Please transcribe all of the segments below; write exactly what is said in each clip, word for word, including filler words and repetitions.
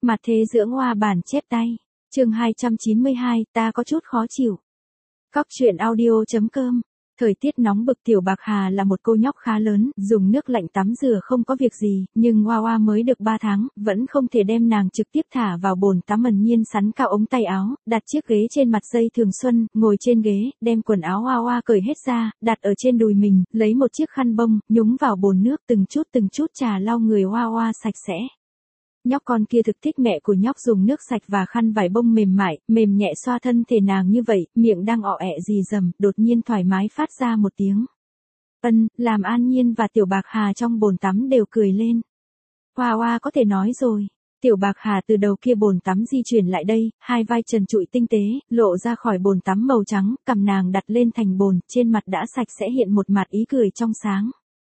Mặt thế dưỡng hoa bản chép tay. Chương hai trăm chín mươi hai, ta có chút khó chịu. Cóc truyện audio chấm com. Thời tiết nóng bực Tiểu Bạc Hà là một cô nhóc khá lớn, dùng nước lạnh tắm rửa không có việc gì, nhưng Hoa Hoa mới được ba tháng, vẫn không thể đem nàng trực tiếp thả vào bồn tắm. Ẩn Nhiên sắn cao ống tay áo, đặt chiếc ghế trên mặt dây thường xuân, ngồi trên ghế, đem quần áo Hoa Hoa cởi hết ra, đặt ở trên đùi mình, lấy một chiếc khăn bông, nhúng vào bồn nước từng chút từng chút trà lau người Hoa Hoa sạch sẽ. Nhóc con kia thực thích mẹ của nhóc dùng nước sạch và khăn vải bông mềm mại, mềm nhẹ xoa thân thể nàng như vậy, miệng đang ọ ẹ rì rầm, đột nhiên thoải mái phát ra một tiếng. Ân, làm An Nhiên và Tiểu Bạc Hà trong bồn tắm đều cười lên. Hoa Hoa có thể nói rồi. Tiểu Bạc Hà từ đầu kia bồn tắm di chuyển lại đây, hai vai trần trụi tinh tế, lộ ra khỏi bồn tắm màu trắng, cằm nàng đặt lên thành bồn, trên mặt đã sạch sẽ hiện một mặt ý cười trong sáng.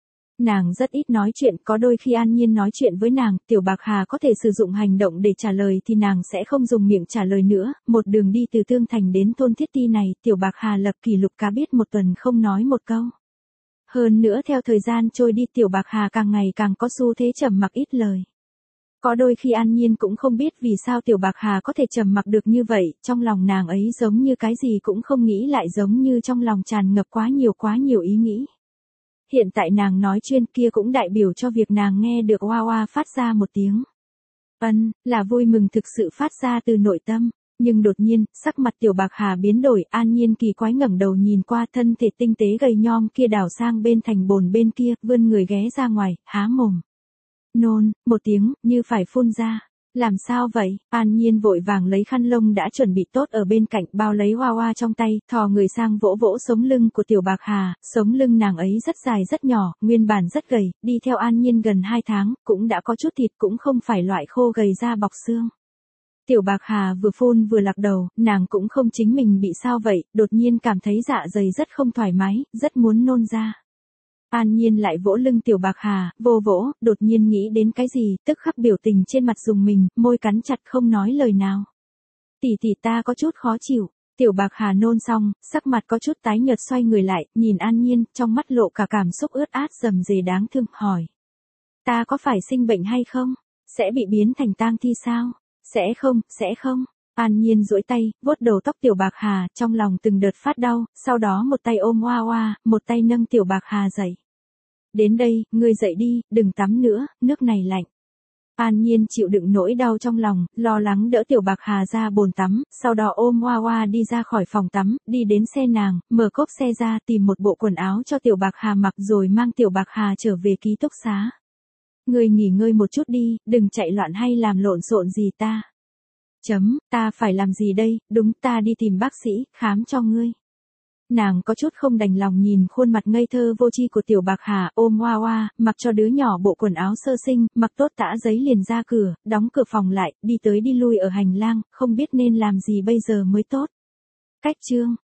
Nàng rất ít nói chuyện, có đôi khi An Nhiên nói chuyện với nàng, Tiểu Bạc Hà có thể sử dụng hành động để trả lời thì nàng sẽ không dùng miệng trả lời nữa. Một đường đi từ Tương Thành đến thôn Thiết Ti này, Tiểu Bạc Hà lập kỷ lục cá biết một tuần không nói một câu. Hơn nữa theo thời gian trôi đi Tiểu Bạc Hà càng ngày càng có xu thế trầm mặc ít lời. Có đôi khi An Nhiên cũng không biết vì sao Tiểu Bạc Hà có thể trầm mặc được như vậy, trong lòng nàng ấy giống như cái gì cũng không nghĩ, lại giống như trong lòng tràn ngập quá nhiều quá nhiều ý nghĩ. Hiện tại nàng nói chuyên kia cũng đại biểu cho việc nàng nghe được Hoa Hoa phát ra một tiếng. Ân, là vui mừng thực sự phát ra từ nội tâm. Nhưng đột nhiên, sắc mặt Tiểu Bạc Hà biến đổi, An Nhiên kỳ quái ngẩng đầu nhìn qua thân thể tinh tế gầy nhom kia đảo sang bên thành bồn bên kia, vươn người ghé ra ngoài, há mồm. Nôn, một tiếng, như phải phun ra. Làm sao vậy? An Nhiên vội vàng lấy khăn lông đã chuẩn bị tốt ở bên cạnh, bao lấy Hoa Hoa trong tay, thò người sang vỗ vỗ sống lưng của Tiểu Bạc Hà. Sống lưng nàng ấy rất dài rất nhỏ, nguyên bản rất gầy, đi theo An Nhiên gần hai tháng, cũng đã có chút thịt, cũng không phải loại khô gầy da bọc xương. Tiểu Bạc Hà vừa phun vừa lạc đầu, nàng cũng không chính mình bị sao vậy, đột nhiên cảm thấy dạ dày rất không thoải mái, rất muốn nôn ra. An Nhiên lại vỗ lưng Tiểu Bạc Hà, vô vỗ, đột nhiên nghĩ đến cái gì, tức khắc biểu tình trên mặt rùng mình, môi cắn chặt không nói lời nào. Tỷ tỷ ta có chút khó chịu. Tiểu Bạc Hà nôn xong, sắc mặt có chút tái nhợt, xoay người lại, nhìn An Nhiên, trong mắt lộ cả cảm xúc ướt át rầm rề đáng thương, hỏi. Ta có phải sinh bệnh hay không? Sẽ bị biến thành tang thi sao? Sẽ không, sẽ không. An Nhiên duỗi tay, vuốt đầu tóc Tiểu Bạc Hà, trong lòng từng đợt phát đau, sau đó một tay ôm Hoa Hoa, một tay nâng Tiểu Bạc Hà dậy. Đến đây, ngươi dậy đi, đừng tắm nữa, nước này lạnh. An Nhiên chịu đựng nỗi đau trong lòng, lo lắng đỡ Tiểu Bạc Hà ra bồn tắm, sau đó ôm Hoa Hoa đi ra khỏi phòng tắm, đi đến xe nàng, mở cốp xe ra tìm một bộ quần áo cho Tiểu Bạc Hà mặc rồi mang Tiểu Bạc Hà trở về ký túc xá. Ngươi nghỉ ngơi một chút đi, đừng chạy loạn hay làm lộn xộn gì ta. Chấm, ta phải làm gì đây, đúng ta đi tìm bác sĩ, khám cho ngươi. Nàng có chút không đành lòng nhìn khuôn mặt ngây thơ vô tri của Tiểu Bạc Hà, ôm Hoa Hoa, mặc cho đứa nhỏ bộ quần áo sơ sinh, mặc tốt tã giấy liền ra cửa, đóng cửa phòng lại, đi tới đi lui ở hành lang, không biết nên làm gì bây giờ mới tốt. Cách chương.